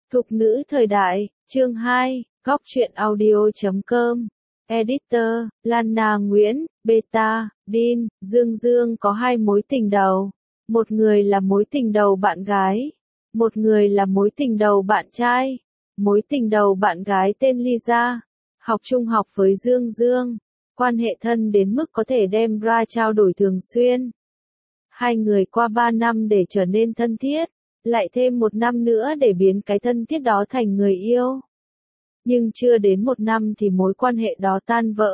Thục nữ thời đại, chương 2, góc truyện audio.com. Editor, Lana Nguyễn, Beta, Dean, Dương Dương có hai mối tình đầu. Một người là mối tình đầu bạn gái. Một người là mối tình đầu bạn trai. Mối tình đầu bạn gái tên Lisa. Học trung học với Dương Dương. Quan hệ thân đến mức có thể đem ra trao đổi thường xuyên. Hai người qua 3 năm để trở nên thân thiết. Lại thêm 1 năm nữa để biến cái thân thiết đó thành người yêu. Nhưng chưa đến 1 năm thì mối quan hệ đó tan vỡ.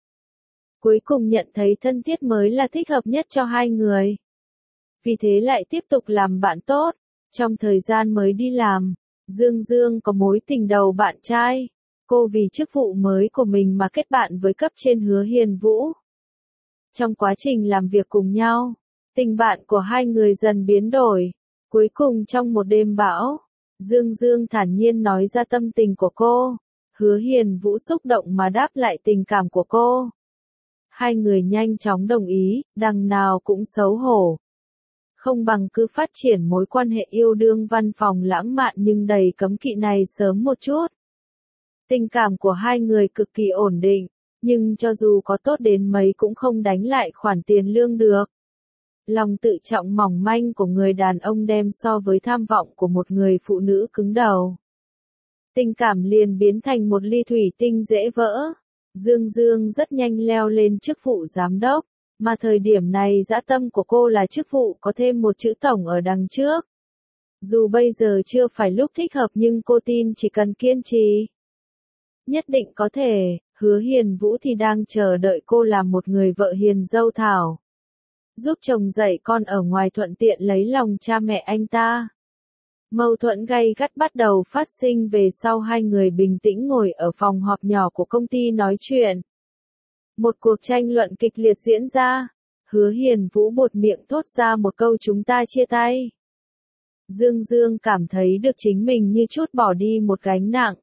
Cuối cùng nhận thấy thân thiết mới là thích hợp nhất cho hai người. Vì thế lại tiếp tục làm bạn tốt. Trong thời gian mới đi làm, Dương Dương có mối tình đầu bạn trai. Cô vì chức vụ mới của mình mà kết bạn với cấp trên Hứa Hiền Vũ. Trong quá trình làm việc cùng nhau, tình bạn của hai người dần biến đổi. Cuối cùng trong một đêm bão, Dương Dương thản nhiên nói ra tâm tình của cô. Hứa Hiền Vũ xúc động mà đáp lại tình cảm của cô. Hai người nhanh chóng đồng ý, đằng nào cũng xấu hổ. Không bằng cứ phát triển mối quan hệ yêu đương văn phòng lãng mạn nhưng đầy cấm kỵ này sớm một chút. Tình cảm của hai người cực kỳ ổn định, nhưng cho dù có tốt đến mấy cũng không đánh lại khoản tiền lương được. Lòng tự trọng mỏng manh của người đàn ông đem so với tham vọng của một người phụ nữ cứng đầu. Tình cảm liền biến thành một ly thủy tinh dễ vỡ. Dương Dương rất nhanh leo lên chức vụ giám đốc, mà thời điểm này dã tâm của cô là chức vụ có thêm một chữ tổng ở đằng trước. Dù bây giờ chưa phải lúc thích hợp nhưng cô tin chỉ cần kiên trì, nhất định có thể. Hứa Hiền Vũ thì đang chờ đợi cô làm một người vợ hiền dâu thảo. Giúp chồng dạy con ở ngoài thuận tiện lấy lòng cha mẹ anh ta. Mâu thuẫn gay gắt bắt đầu phát sinh về sau hai người bình tĩnh ngồi ở phòng họp nhỏ của công ty nói chuyện. Một cuộc tranh luận kịch liệt diễn ra. Hứa Hiền Vũ buột miệng thốt ra một câu chúng ta chia tay. Dương Dương cảm thấy được chính mình như trút bỏ đi một gánh nặng.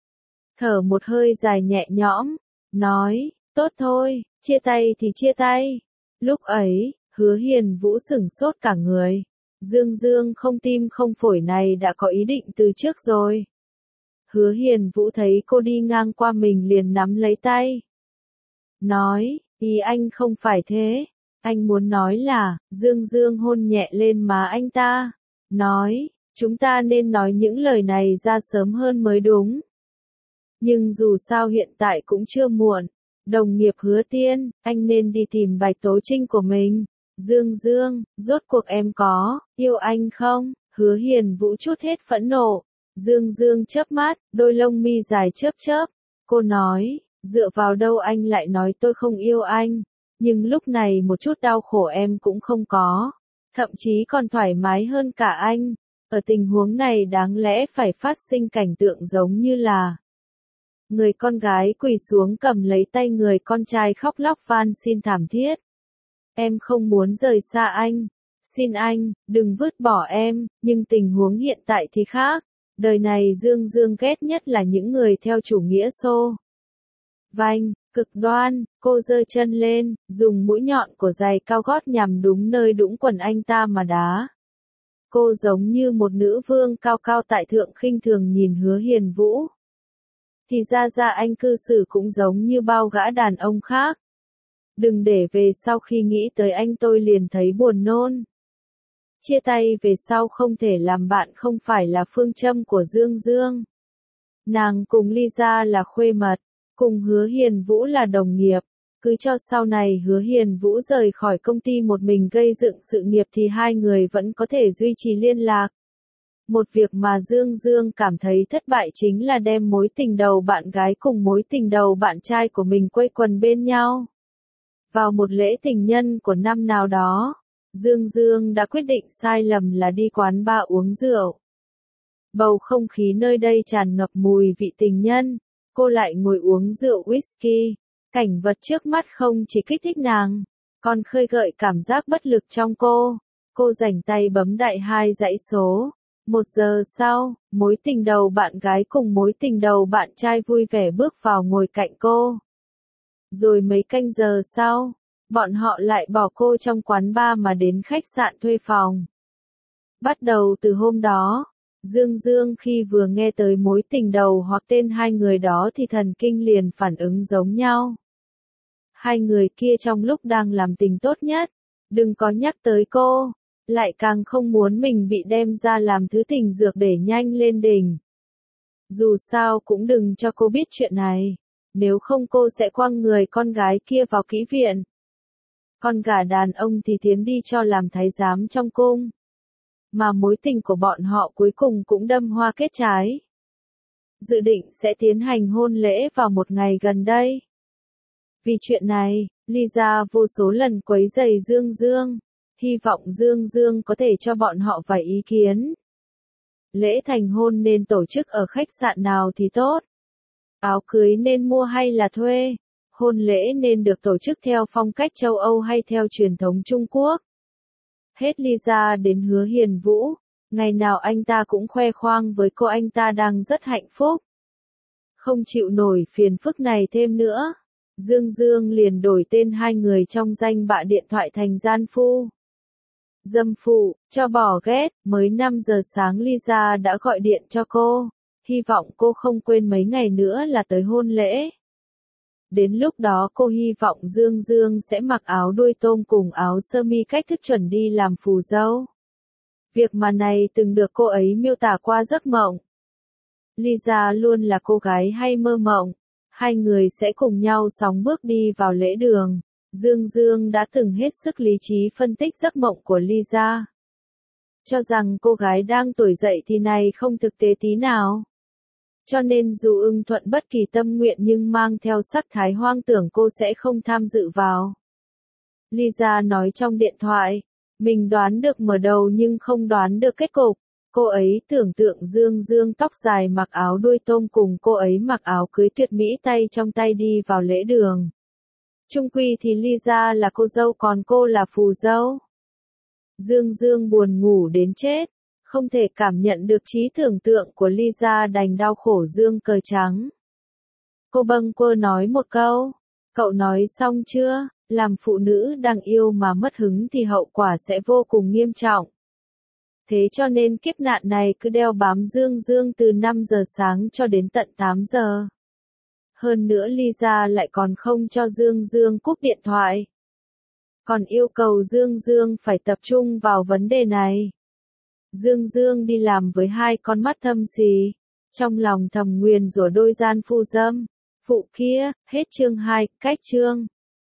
Thở một hơi dài nhẹ nhõm, nói, tốt thôi, chia tay thì chia tay. Lúc ấy, Hứa Hiền Vũ sửng sốt cả người. Dương Dương không tim không phổi này đã có ý định từ trước rồi. Hứa Hiền Vũ thấy cô đi ngang qua mình liền nắm lấy tay. Nói, ý anh không phải thế. Anh muốn nói là, Dương Dương hôn nhẹ lên má anh ta. Nói, chúng ta nên nói những lời này ra sớm hơn mới đúng. Nhưng dù sao hiện tại cũng chưa muộn. Đồng nghiệp Hứa Tiên, anh nên đi tìm Bạch Tố Trinh của mình. Dương Dương, rốt cuộc em có yêu anh không? Hứa Hiền Vũ chút hết phẫn nộ. Dương Dương chớp mắt, đôi lông mi dài chớp chớp. Cô nói, dựa vào đâu anh lại nói tôi không yêu anh? Nhưng lúc này một chút đau khổ em cũng không có. Thậm chí còn thoải mái hơn cả anh. Ở tình huống này đáng lẽ phải phát sinh cảnh tượng giống như là người con gái quỳ xuống cầm lấy tay người con trai khóc lóc van xin thảm thiết. Em không muốn rời xa anh. Xin anh, đừng vứt bỏ em, nhưng tình huống hiện tại thì khác. Đời này Dương Dương ghét nhất là những người theo chủ nghĩa xô vanh, cực đoan. Cô giơ chân lên, dùng mũi nhọn của giày cao gót nhằm đúng nơi đũng quần anh ta mà đá. Cô giống như một nữ vương cao cao tại thượng khinh thường nhìn Hứa Hiền Vũ. Thì ra anh cư xử cũng giống như bao gã đàn ông khác. Đừng để về sau khi nghĩ tới anh tôi liền thấy buồn nôn. Chia tay về sau không thể làm bạn không phải là phương châm của Dương Dương. Nàng cùng Lisa là khuê mật, cùng Hứa Hiền Vũ là đồng nghiệp. Cứ cho sau này Hứa Hiền Vũ rời khỏi công ty một mình gây dựng sự nghiệp thì hai người vẫn có thể duy trì liên lạc. Một việc mà Dương Dương cảm thấy thất bại chính là đem mối tình đầu bạn gái cùng mối tình đầu bạn trai của mình quây quần bên nhau. Vào một lễ tình nhân của năm nào đó, Dương Dương đã quyết định sai lầm là đi quán bar uống rượu. Bầu không khí nơi đây tràn ngập mùi vị tình nhân, cô lại ngồi uống rượu whisky. Cảnh vật trước mắt không chỉ kích thích nàng, còn khơi gợi cảm giác bất lực trong cô. Cô rảnh tay bấm đại 2 dãy số. 1 giờ sau, mối tình đầu bạn gái cùng mối tình đầu bạn trai vui vẻ bước vào ngồi cạnh cô. Rồi mấy canh giờ sau, bọn họ lại bỏ cô trong quán bar mà đến khách sạn thuê phòng. Bắt đầu từ hôm đó, Dương Dương khi vừa nghe tới mối tình đầu hoặc tên hai người đó thì thần kinh liền phản ứng giống nhau. Hai người kia trong lúc đang làm tình tốt nhất, đừng có nhắc tới cô, lại càng không muốn mình bị đem ra làm thứ tình dược để nhanh lên đỉnh. Dù sao cũng đừng cho cô biết chuyện này, nếu không cô sẽ quăng người con gái kia vào kỹ viện. Con gà đàn ông thì tiến đi cho làm thái giám trong cung. Mà mối tình của bọn họ cuối cùng cũng đâm hoa kết trái. Dự định sẽ tiến hành hôn lễ vào một ngày gần đây. Vì chuyện này, Lisa vô số lần quấy rầy Dương Dương, hy vọng Dương Dương có thể cho bọn họ vài ý kiến. Lễ thành hôn nên tổ chức ở khách sạn nào thì tốt? Áo cưới nên mua hay là thuê? Hôn lễ nên được tổ chức theo phong cách châu Âu hay theo truyền thống Trung Quốc? Hết Lisa đến Hứa Hiền Vũ, ngày nào anh ta cũng khoe khoang với cô anh ta đang rất hạnh phúc. Không chịu nổi phiền phức này thêm nữa, Dương Dương liền đổi tên hai người trong danh bạ điện thoại thành gian phu. Dâm phụ, cho bỏ ghét, mới 5 giờ sáng Lisa đã gọi điện cho cô, hy vọng cô không quên mấy ngày nữa là tới hôn lễ. Đến lúc đó cô hy vọng Dương Dương sẽ mặc áo đuôi tôm cùng áo sơ mi cách thức chuẩn đi làm phù dâu. Việc mà này từng được cô ấy miêu tả qua giấc mộng. Lisa luôn là cô gái hay mơ mộng, hai người sẽ cùng nhau sóng bước đi vào lễ đường. Dương Dương đã từng hết sức lý trí phân tích giấc mộng của Lisa. Cho rằng cô gái đang tuổi dậy thì này không thực tế tí nào. Cho nên dù ưng thuận bất kỳ tâm nguyện nhưng mang theo sắc thái hoang tưởng cô sẽ không tham dự vào. Lisa nói trong điện thoại, mình đoán được mở đầu nhưng không đoán được kết cục. Cô ấy tưởng tượng Dương Dương tóc dài mặc áo đuôi tôm cùng cô ấy mặc áo cưới tuyệt mỹ tay trong tay đi vào lễ đường. Chung quy thì Lisa là cô dâu còn cô là phù dâu. Dương Dương buồn ngủ đến chết, không thể cảm nhận được trí tưởng tượng của Lisa đành đau khổ dương cờ trắng. Cô bâng quơ nói một câu, cậu nói xong chưa, làm phụ nữ đang yêu mà mất hứng thì hậu quả sẽ vô cùng nghiêm trọng. Thế cho nên kiếp nạn này cứ đeo bám Dương Dương từ 5 giờ sáng cho đến tận 8 giờ. Hơn nữa Lisa lại còn không cho Dương Dương cúp điện thoại. Còn yêu cầu Dương Dương phải tập trung vào vấn đề này. Dương Dương đi làm với hai con mắt thâm xì, trong lòng thầm nguyền rủa đôi gian phu dâm, phụ kia, hết chương 2, cách chương.